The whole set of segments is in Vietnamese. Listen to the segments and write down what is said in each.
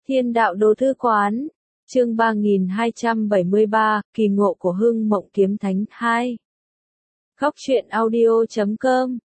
Thiên đạo đồ thư quán, chương 3273, kỳ ngộ của Hưng Mộng Kiếm Thánh 2. Góc truyện audio.com.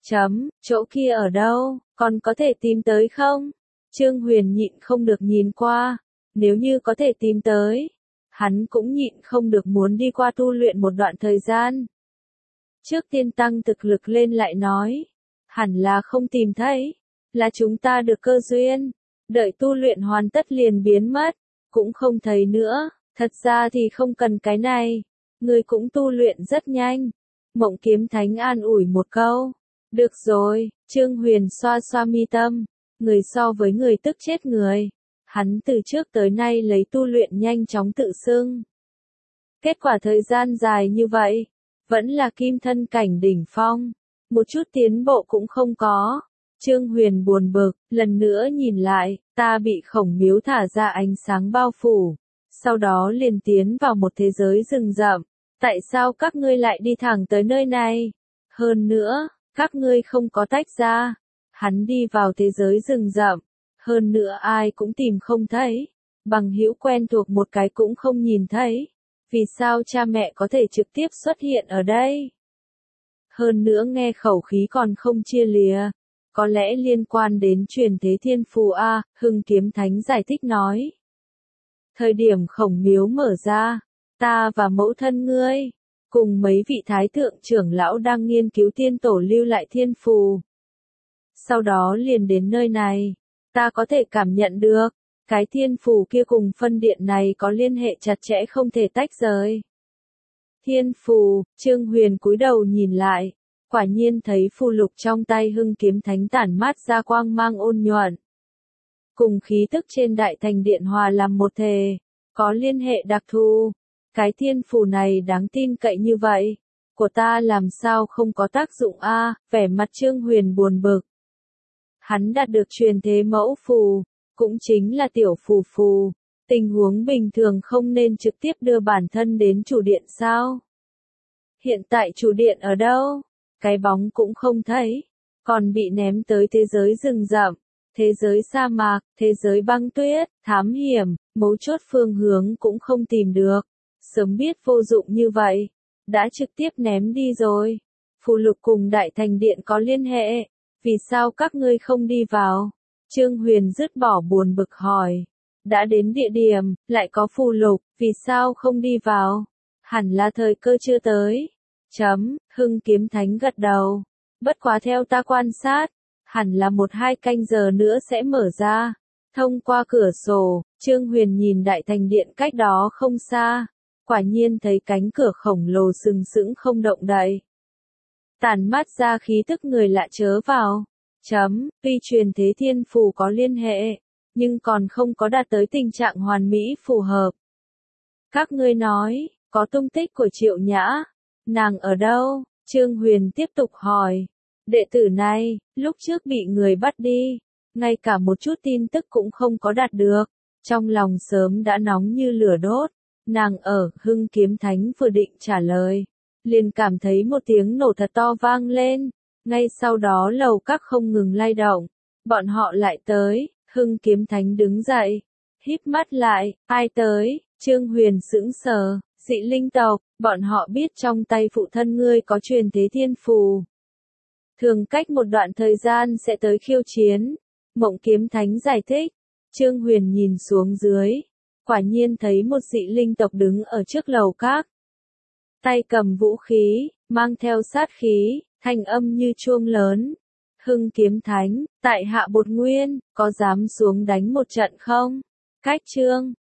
Chỗ kia ở đâu, còn có thể tìm tới không? Trương Huyền nhịn không được nhìn qua, nếu như có thể tìm tới, hắn cũng nhịn không được muốn đi qua tu luyện một đoạn thời gian. Trước tiên tăng thực lực lên lại nói, hẳn là không tìm thấy, là chúng ta được cơ duyên, đợi tu luyện hoàn tất liền biến mất, cũng không thấy nữa, thật ra thì không cần cái này, người cũng tu luyện rất nhanh. Mộng Kiếm Thánh an ủi một câu, được rồi, Trương Huyền xoa xoa mi tâm, người so với người tức chết người, hắn từ trước tới nay lấy tu luyện nhanh chóng tự xưng. Kết quả thời gian dài như vậy, vẫn là kim thân cảnh đỉnh phong, một chút tiến bộ cũng không có. Trương Huyền buồn bực, lần nữa nhìn lại, ta bị khổng miếu thả ra ánh sáng bao phủ, sau đó liền tiến vào một thế giới rừng rậm. Tại sao các ngươi lại đi thẳng tới nơi này? Hơn nữa, các ngươi không có tách ra. Hắn đi vào thế giới rừng rậm, hơn nữa ai cũng tìm không thấy, bằng hữu quen thuộc một cái cũng không nhìn thấy. Vì sao cha mẹ có thể trực tiếp xuất hiện ở đây? Hơn nữa nghe khẩu khí còn không chia lìa. Có lẽ liên quan đến truyền thế thiên phù a, Hưng Kiếm Thánh giải thích nói. Thời điểm khổng miếu mở ra, ta và mẫu thân ngươi, cùng mấy vị thái thượng trưởng lão đang nghiên cứu tiên tổ lưu lại thiên phù. Sau đó liền đến nơi này, ta có thể cảm nhận được, cái thiên phù kia cùng phân điện này có liên hệ chặt chẽ không thể tách rời. Thiên phù, Trương Huyền cúi đầu nhìn lại, quả nhiên thấy phù lục trong tay Hưng Kiếm Thánh tản mát ra quang mang ôn nhuận. Cùng khí tức trên đại thành điện hòa làm một thể, có liên hệ đặc thù. Cái thiên phù này đáng tin cậy như vậy, của ta làm sao không có tác dụng a? Vẻ mặt Trương Huyền buồn bực. Hắn đạt được truyền thế mẫu phù, cũng chính là tiểu phù phù. Tình huống bình thường không nên trực tiếp đưa bản thân đến chủ điện sao? Hiện tại chủ điện ở đâu? Cái bóng cũng không thấy, còn bị ném tới thế giới rừng rậm, thế giới sa mạc, thế giới băng tuyết, thám hiểm, mấu chốt phương hướng cũng không tìm được. Sớm biết vô dụng như vậy, đã trực tiếp ném đi rồi. Phù lục cùng đại thành điện có liên hệ, vì sao các ngươi không đi vào? Trương Huyền dứt bỏ buồn bực hỏi. Đã đến địa điểm, lại có phù lục, vì sao không đi vào? Hẳn là thời cơ chưa tới. Hưng Kiếm Thánh gật đầu. Bất quá theo ta quan sát, hẳn là 1-2 canh giờ nữa sẽ mở ra. Thông qua cửa sổ, Trương Huyền nhìn đại thành điện cách đó không xa. Quả nhiên thấy cánh cửa khổng lồ sừng sững không động đậy. Tản mát ra khí tức người lạ chớ vào. Tuy truyền thế thiên phù có liên hệ, nhưng còn không có đạt tới tình trạng hoàn mỹ phù hợp. Các ngươi nói, có tung tích của Triệu Nhã. Nàng ở đâu? Trương Huyền tiếp tục hỏi. Đệ tử này, lúc trước bị người bắt đi, ngay cả một chút tin tức cũng không có đạt được. Trong lòng sớm đã nóng như lửa đốt. Nàng ở, Hưng Kiếm Thánh vừa định trả lời, liền cảm thấy một tiếng nổ thật to vang lên. Ngay sau đó lầu các không ngừng lay động. Bọn họ lại tới, Hưng Kiếm Thánh đứng dậy, híp mắt lại, ai tới? Trương Huyền sững sờ. Dị linh tộc, bọn họ biết trong tay phụ thân ngươi có truyền thế thiên phù. Thường cách một đoạn thời gian sẽ tới khiêu chiến. Mộng Kiếm Thánh giải thích. Trương Huyền nhìn xuống dưới, quả nhiên thấy một dị linh tộc đứng ở trước lầu các. Tay cầm vũ khí, mang theo sát khí, thanh âm như chuông lớn. Hưng Kiếm Thánh, tại hạ bột nguyên, có dám xuống đánh một trận không? Cách Trương